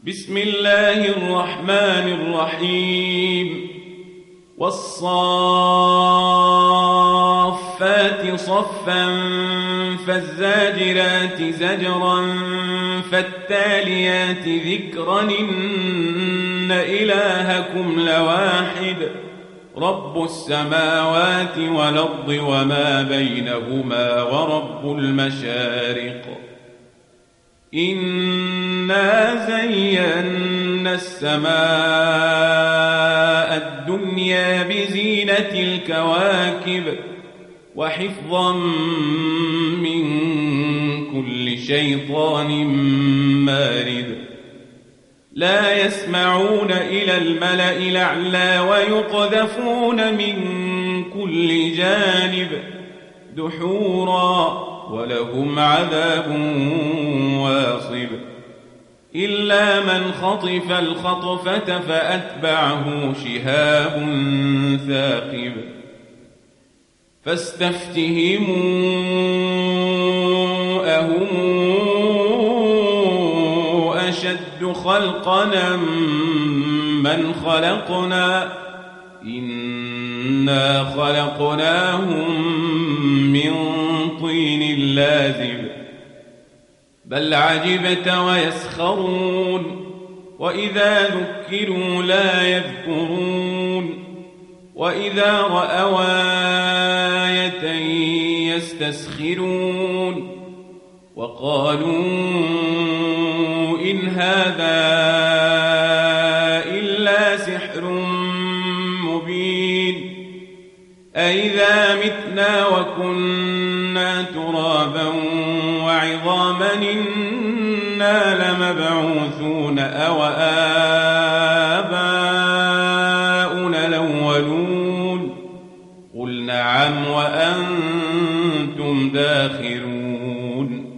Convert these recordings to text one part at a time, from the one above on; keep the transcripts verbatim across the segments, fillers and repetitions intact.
بسم الله الرحمن الرحيم والصافات صفا فالزاجرات زجرا فالتاليات ذكرا إن إلهكم لواحد رب السماوات والأرض وما بينهما ورب المشارق إنا زينا السماء الدنيا بزينة الكواكب وحفظا من كل شيطان مارد لا يسمعون إلى الملأ الأعلى ويقذفون من كل جانب دحورا ولهم عذاب واصب إلا من خطف الخطفة فأتبعه شهاب ثاقب فاستفتهموا أهم أشد خلقنا من خلقنا إنا خلقناهم من طين لازب بل عجبت ويسخرون وإذا ذكروا لا يذكرون وإذا رأوا آية يستسخرون وقالوا إن هذا إلا سحر مبين أئذا متنا وكنا ترابا وعظاما إنا لمبعوثون أو آباؤنا الأولون قل نعم وأنتم داخرون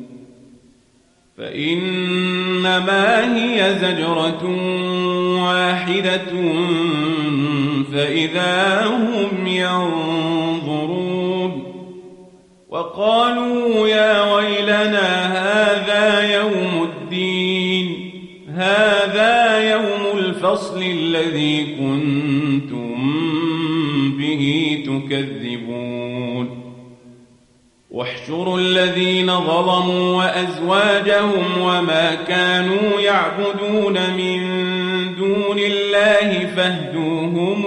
فإنما هي زجرة واحدة فإذا هم ينظرون وقالوا يا ويلنا هذا يوم الدين هذا يوم الفصل الذي كنتم به تكذبون واحشروا الذين ظلموا وأزواجهم وما كانوا يعبدون من دون الله فاهدوهم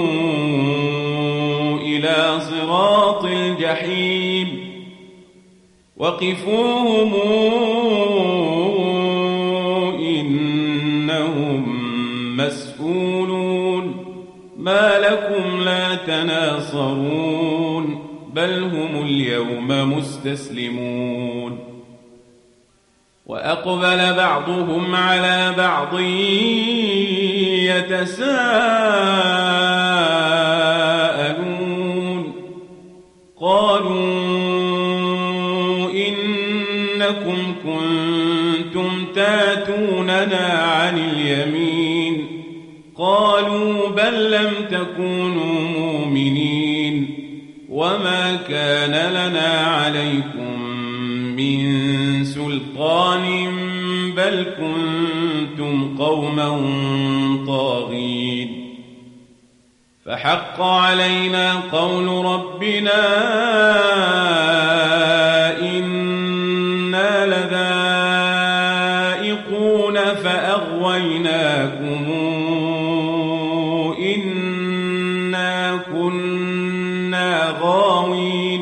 إلى صراط الجحيم وقفوهم إنهم مسؤولون ما لكم لا تناصرون بل هم اليوم مستسلمون وأقبل بعضهم على بعض يتساءلون قالوا إنكم كنتم تاتوننا عن اليمين قالوا بل لم تكونوا مؤمنين وما كان لنا عليكم من سلطان بل كنتم قوما طاغين فحق علينا قول ربنا إنا لذائقون فأغويناكم إنا كنا غاوين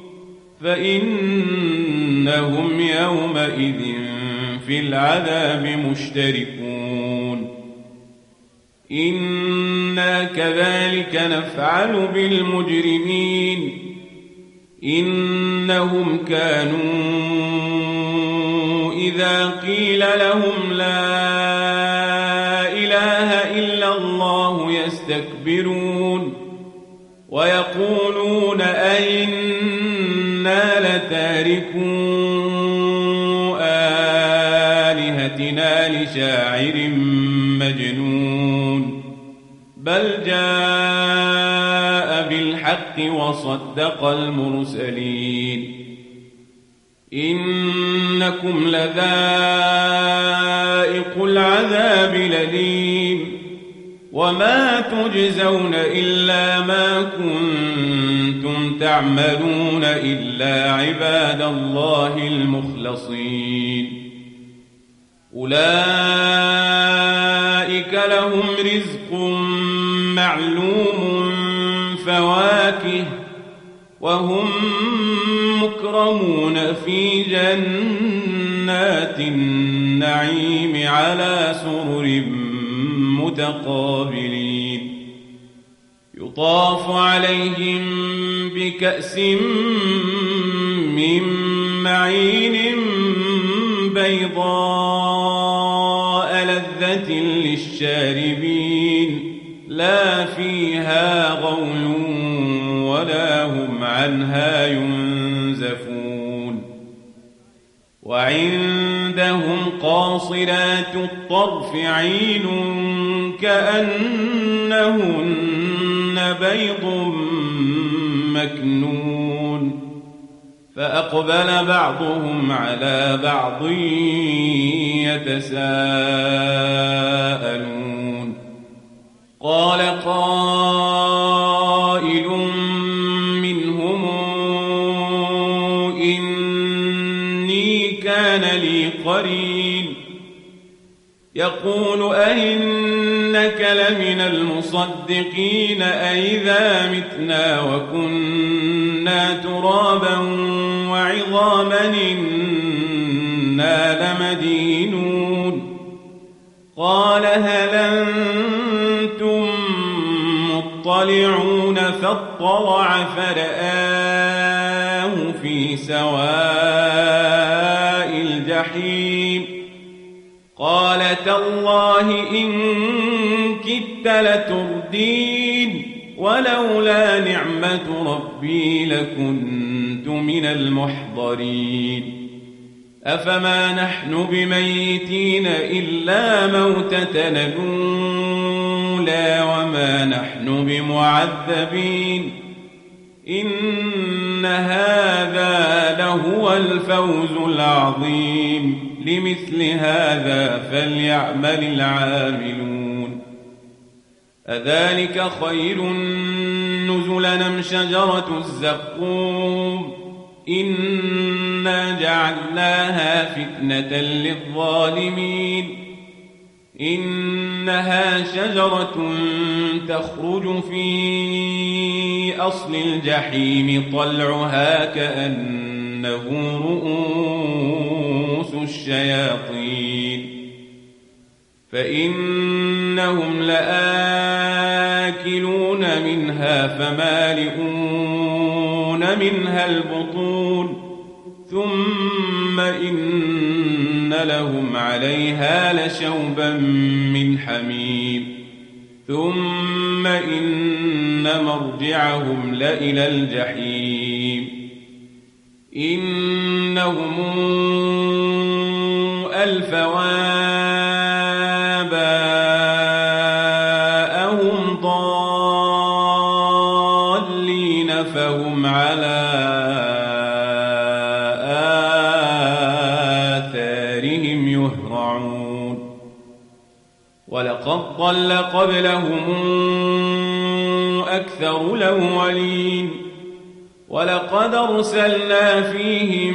فإنهم يومئذ في العذاب مشتركون إنا كذلك نفعل بالمجرمين إنهم كانوا إذا قيل لهم لا إله إلا الله يستكبرون ويقولون أئنا لتاركو آلهتنا لشاعر مجنون بل جاء بالحق وصدق المرسلين إنكم لذائق ذائقوا العذاب الأليم وما تجزون إلا ما كنتم تعملون إلا عباد الله المخلصين أولئك لهم رزق معلوم فواكه وهم مكرمون في جنات النعيم على سرر متقابلين يطاف عليهم بكأس من معين بيضاء لذة للشاربين لا فيها غول ولا هم عنها ينزفون وعندهم قاصرات الطرف عين كأنهن بيض مكنون فأقبل بعضهم على بعض يتساءلون قال قائل منهم إني كان لي قرين يقول أئنك لمن المصدقين أئذا متنا وكنا ترابا وعظاما إنا لمدينون قال هل أنتم مطلعون فاطلع فرآه في سواء الجحيم قال تالله إن كدت لتردين ولولا نعمة ربي لكنت من المحضرين أفما نحن بميتين إلا موتتنا الأولى وما نحن بمعذبين إن هذا لهو الفوز العظيم لمثل هذا فليعمل العاملون أذلك خير نزلا أم شجرة الزقوم إنا جعلناها فتنة للظالمين إنها شجرة تخرج في أصل الجحيم طلعها كأنه رؤوس الشياطين فإنهم لآكلون منها فمالئون منها البطون ثم إن لهم عليها لشوبا من حميم ثم إن مرجعهم لإلى الجحيم إنهم ألفوا آباءهم ضالين فهم على آثارهم يهرعون ولقد ضل قبلهم أكثر الأولين ولقد أرسلنا فيهم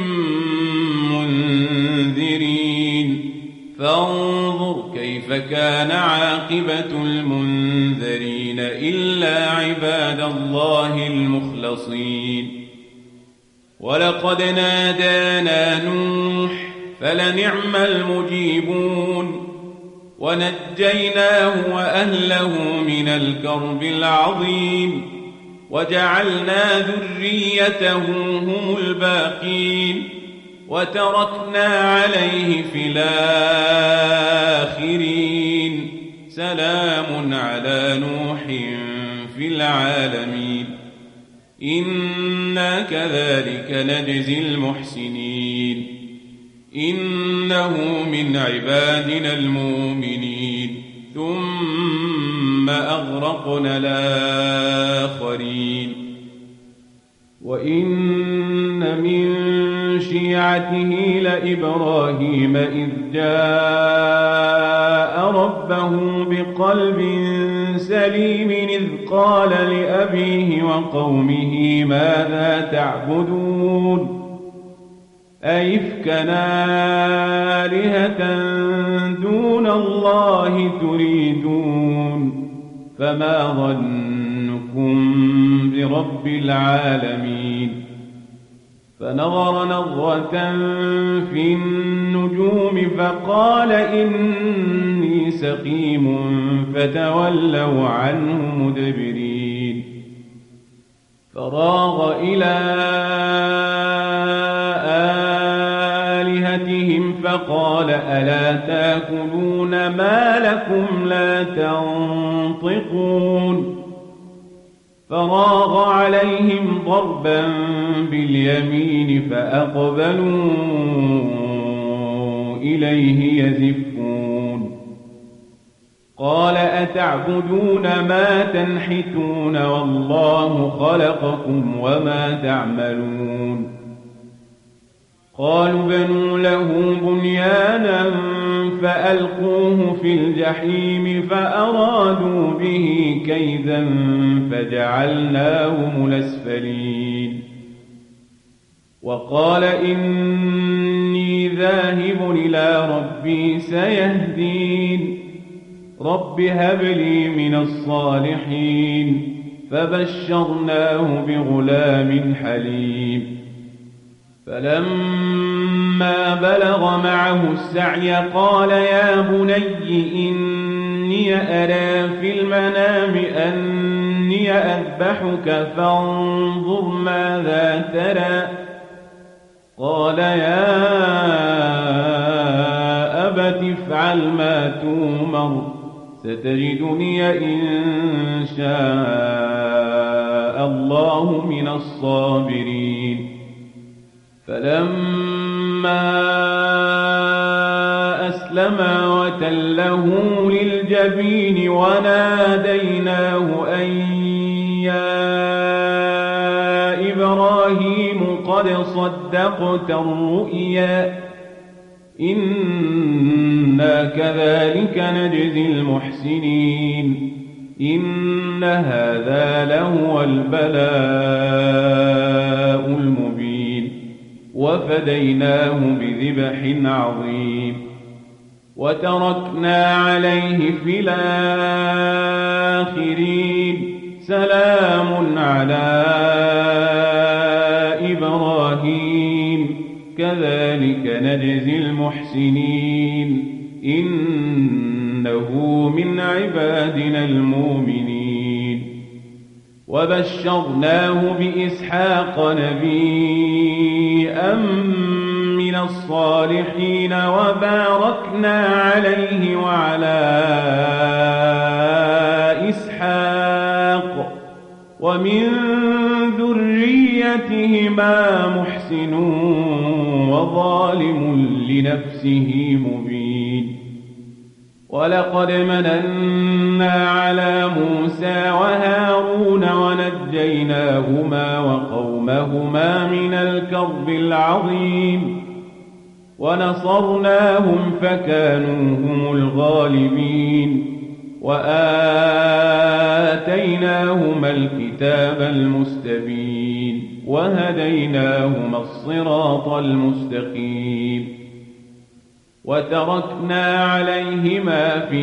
منذرين فانظر كيف كان عاقبة المنذرين إلا عباد الله المخلصين ولقد نادانا نوح فلنعم المجيبون ونجيناه وأهله من الكرب العظيم وجعلنا ذريته هم الباقين وتركنا عليه في الآخرين سلام على نوح في العالمين إنا كذلك نجزي المحسنين إنه من عبادنا المؤمنين ثم أغرقنا الآخرين وإن من شيعته لإبراهيم إذ جاء ربه بقلب سليم إذ قال لأبيه وقومه ماذا تعبدون أئفكا آلهة دون الله تريدون فما ظنكم برب العالمين فنظر نظرة في النجوم فقال إني سقيم فتولوا عنه مدبرين فراغ إلى آلهتهم فقال ألا تأكلون ما لكم لا تنطقون فراغ عليهم ضربا باليمين فأقبلوا إليه يزفون قال أتعبدون ما تنحتون والله خلقكم وما تعملون قالوا بنوا له بنيانا فألقوه في الجحيم فأرادوا به كيدا فجعلناهم الأسفلين وقال إني ذاهب إلى ربي سيهدين رب هب لي من الصالحين فبشرناه بغلام حليم فلما بلغ معه السعي قال يا بني إني أرى في المنام أني أذبحك فانظر ماذا ترى قال يا أبت افعل ما تؤمر ستجدني إن شاء الله من الصابرين فلما أسلما وتله للجبين وناديناه أن يا إبراهيم قد صدقت الرؤيا إنا كذلك نجزي المحسنين إن هذا لهو البلاء المبين وفديناه بذبح عظيم وتركنا عليه في الآخرين سلام على إبراهيم كذلك نجزي المحسنين إنه من عبادنا المؤمنين وبشرناه بإسحاق نبيا من الصالحين وباركنا عليه وعلى إسحاق ومن ذريتهما محسن وظالم لنفسه مبين ولقد مننا على موسى وهارون ونجيناهما وقومهما من الكرب العظيم ونصرناهم فكانوا هم الغالبين وآتيناهما الكتاب المستبين وهديناهما الصراط المستقيم وتركنا عليهما في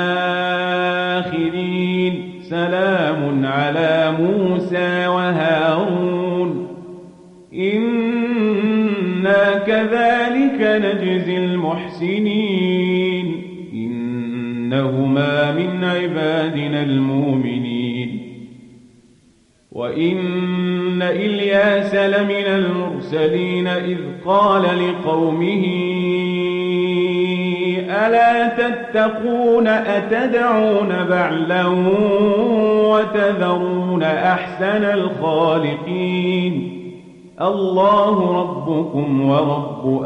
الآخرين سلام على موسى وهارون إنا كذلك نجزي المحسنين إنهما من عبادنا المؤمنين وإن إلياس لمن المرسلين إذ قال لقومه ألا تتقون أتدعون بعلا وتذرون أحسن الخالقين الله ربكم ورب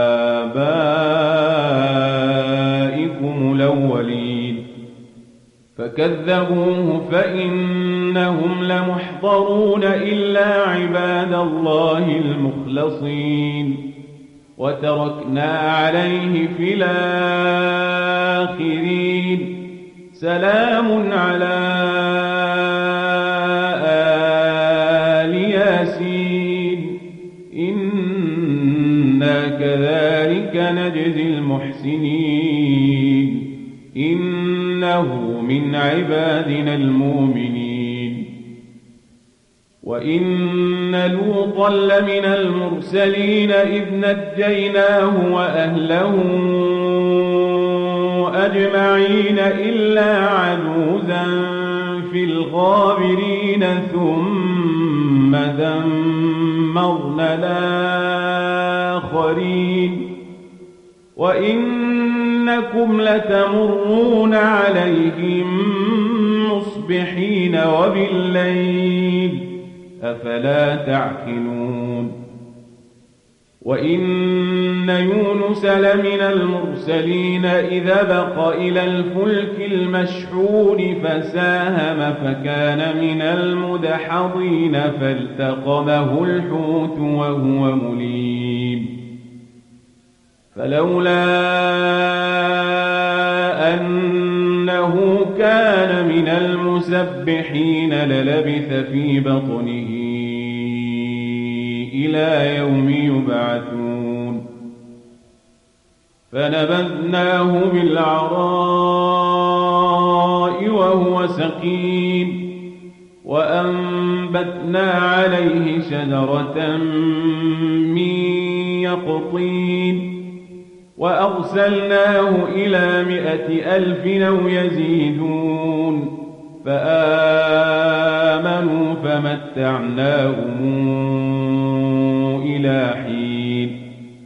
آبائكم الأولين فكذبوه فإنهم لمحضرون إلا عباد الله المخلصين وتركنا عليه في الآخرين سلام على آل ياسين إنا كذلك نجزي المحسنين إنه من عبادنا المؤمنين وإن لوطا لمن المرسلين إذ نجيناه وأهله أجمعين إلا عجوزا في الغابرين ثم دمرنا الآخرين وإنكم لتمرون عليهم مصبحين وبالليل أفلا تعقلون وإن يونس لمن المرسلين إذا بق إلى الفلك المشحون فساهم فكان من المدحضين فالتقمه الحوت وهو مليم فلولا أنه كان من المسبحين للبث في بطنه إلى يوم يبعثون فنبذناه بالعراء وهو سقيم وأنبتنا عليه شجرة من يقطين وأرسلناه إلى مائة ألف أو يزيدون فآمنوا فمتعناهم إلى حين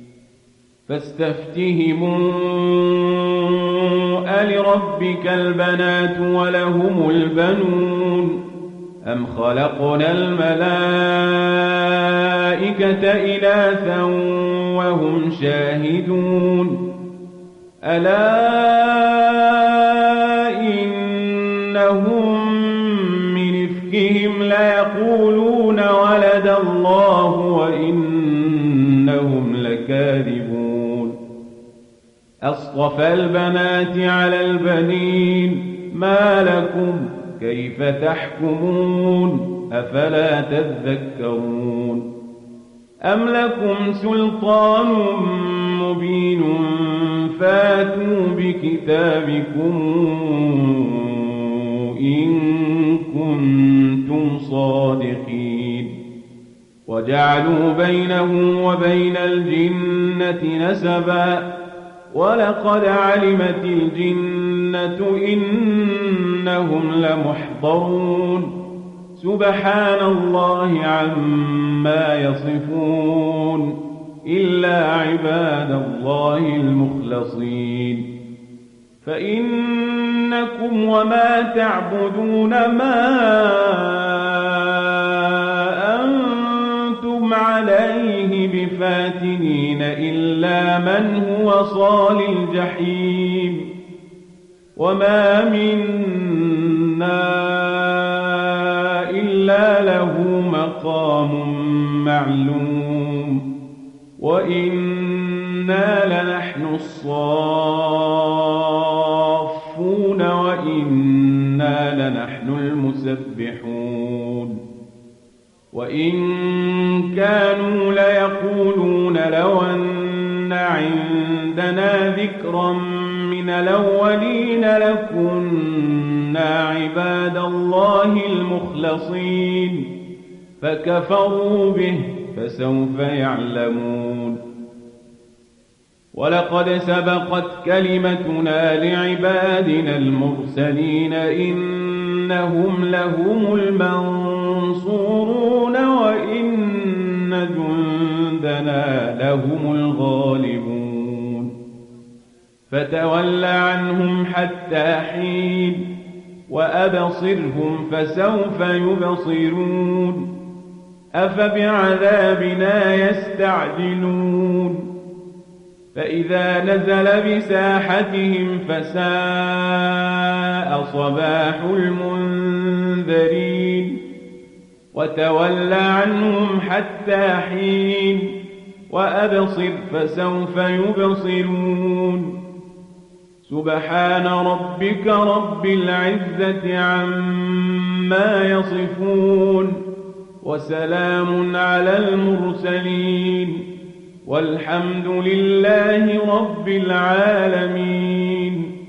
فاستفتهموا ألربك البنات ولهم البنون أم خلقنا الملائكة إناثا وهم شاهدون ألا إنهم من إفكهم ليقولون ولد الله وإنهم لكاذبون أصطفى البنات على البنين ما لكم كيف تحكمون أفلا تذكرون أم لكم سلطان مبين فاتوا بكتابكم إن كنتم صادقين وجعلوا بينه وبين الجنة نسبا ولقد علمت الجنة إنهم لمحضرون سبحان الله عما يصفون إلا عباد الله المخلصين فإنكم وما تعبدون ما أنتم عليه بفاتنين إلا من هو صال الجحيم وما منا إلا له مقام معلوم وإنا لنحن الصافون وإنا لنحن المسبحون وإن كانوا ليقولون لو أن عندنا ذكرا من الأولين لكنا عباد الله المخلصين فكفروا به فسوف يعلمون ولقد سبقت كلمتنا لعبادنا المرسلين إنهم لهم المنصورون وإن جندنا لهم الغالبون فتول عنهم حتى حين وأبصرهم فسوف يبصرون أفبعذابنا يستعجلون فإذا نزل بساحتهم فساء صباح المنذرين وتول عنهم حتى حين وأبصر فسوف يبصرون سبحان ربك رب العزة عما يصفون وسلام على المرسلين والحمد لله رب العالمين.